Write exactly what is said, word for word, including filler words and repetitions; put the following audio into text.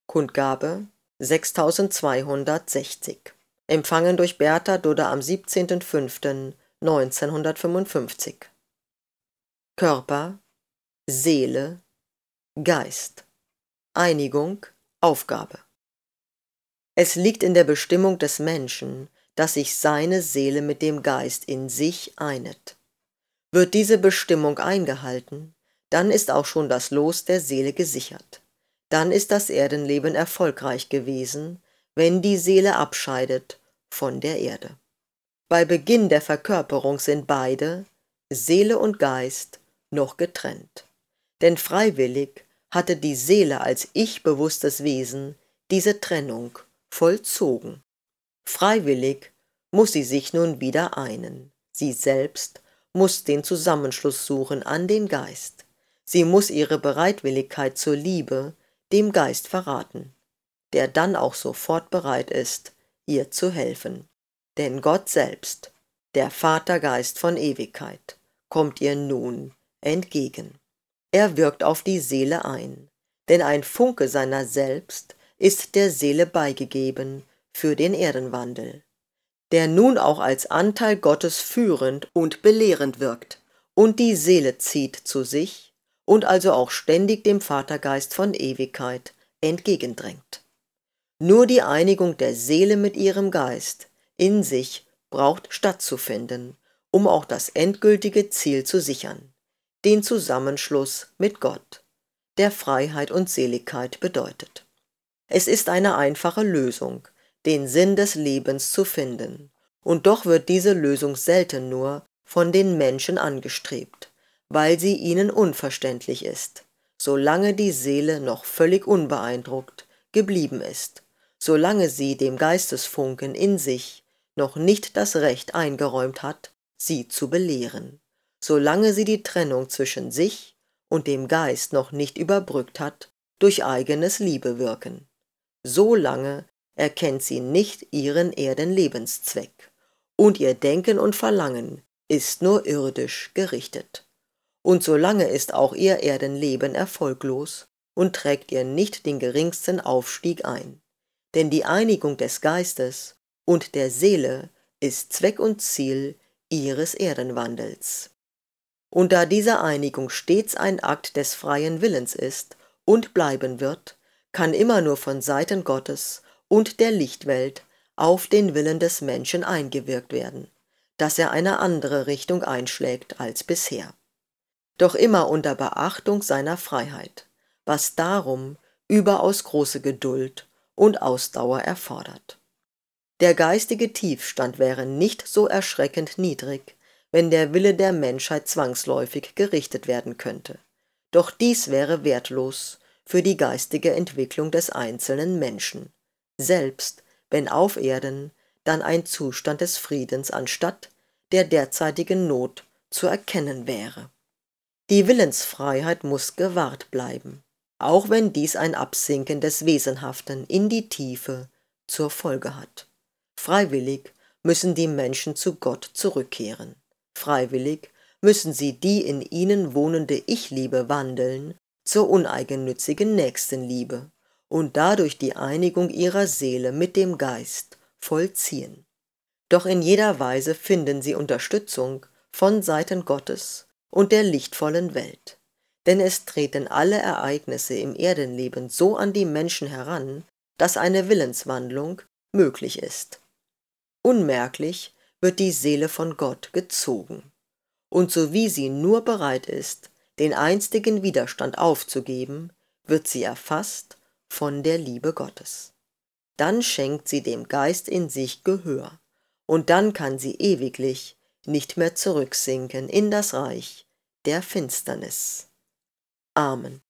Kundgabe sechstausendzweihundertsechzig. Empfangen durch Bertha Dudder am siebzehnten fünften neunzehnhundertfünfundfünfzig. Körper, Seele, Geist. Einigung, Aufgabe. Es liegt in der Bestimmung des Menschen, dass sich seine Seele mit dem Geist in sich einet. Wird diese Bestimmung eingehalten, dann ist auch schon das Los der Seele gesichert. Dann ist das Erdenleben erfolgreich gewesen, wenn die Seele abscheidet von der Erde. Bei Beginn der Verkörperung sind beide, Seele und Geist, noch getrennt. Denn freiwillig hatte die Seele als ich-bewusstes Wesen diese Trennung vollzogen. Freiwillig muss sie sich nun wieder einen. Sie selbst muss den Zusammenschluss suchen an den Geist. Sie muss ihre Bereitwilligkeit zur Liebe dem Geist verraten, der dann auch sofort bereit ist, ihr zu helfen. Denn Gott selbst, der Vatergeist von Ewigkeit, kommt ihr nun entgegen. Er wirkt auf die Seele ein, denn ein Funke seiner selbst ist der Seele beigegeben für den Erdenwandel, der nun auch als Anteil Gottes führend und belehrend wirkt, und die Seele zieht zu sich und also auch ständig dem Vatergeist von Ewigkeit entgegendrängt. Nur die Einigung der Seele mit ihrem Geist in sich braucht stattzufinden, um auch das endgültige Ziel zu sichern, den Zusammenschluss mit Gott, der Freiheit und Seligkeit bedeutet. Es ist eine einfache Lösung, den Sinn des Lebens zu finden, und doch wird diese Lösung selten nur von den Menschen angestrebt, weil sie ihnen unverständlich ist, solange die Seele noch völlig unbeeindruckt geblieben ist, solange sie dem Geistesfunken in sich noch nicht das Recht eingeräumt hat, sie zu belehren, solange sie die Trennung zwischen sich und dem Geist noch nicht überbrückt hat durch eigenes Liebewirken. So lange erkennt sie nicht ihren Erdenlebenszweck, und ihr Denken und Verlangen ist nur irdisch gerichtet. Und solange ist auch ihr Erdenleben erfolglos und trägt ihr nicht den geringsten Aufstieg ein. Denn die Einigung des Geistes und der Seele ist Zweck und Ziel ihres Erdenwandels. Und da diese Einigung stets ein Akt des freien Willens ist und bleiben wird, kann immer nur von Seiten Gottes und der Lichtwelt auf den Willen des Menschen eingewirkt werden, dass er eine andere Richtung einschlägt als bisher. Doch immer unter Beachtung seiner Freiheit, was darum überaus große Geduld und Ausdauer erfordert. Der geistige Tiefstand wäre nicht so erschreckend niedrig, wenn der Wille der Menschheit zwangsläufig gerichtet werden könnte. Doch dies wäre wertlos für die geistige Entwicklung des einzelnen Menschen, selbst wenn auf Erden dann ein Zustand des Friedens anstatt der derzeitigen Not zu erkennen wäre. Die Willensfreiheit muss gewahrt bleiben, auch wenn dies ein Absinken des Wesenhaften in die Tiefe zur Folge hat. Freiwillig müssen die Menschen zu Gott zurückkehren. Freiwillig müssen sie die in ihnen wohnende Ich-Liebe wandeln zur uneigennützigen Nächstenliebe und dadurch die Einigung ihrer Seele mit dem Geist vollziehen. Doch in jeder Weise finden sie Unterstützung von Seiten Gottes und der lichtvollen Welt, denn es treten alle Ereignisse im Erdenleben so an die Menschen heran, dass eine Willenswandlung möglich ist. Unmerklich wird die Seele von Gott gezogen, und so wie sie nur bereit ist, den einstigen Widerstand aufzugeben, wird sie erfasst von der Liebe Gottes. Dann schenkt sie dem Geist in sich Gehör, und dann kann sie ewiglich nicht mehr zurücksinken in das Reich der Finsternis. Amen.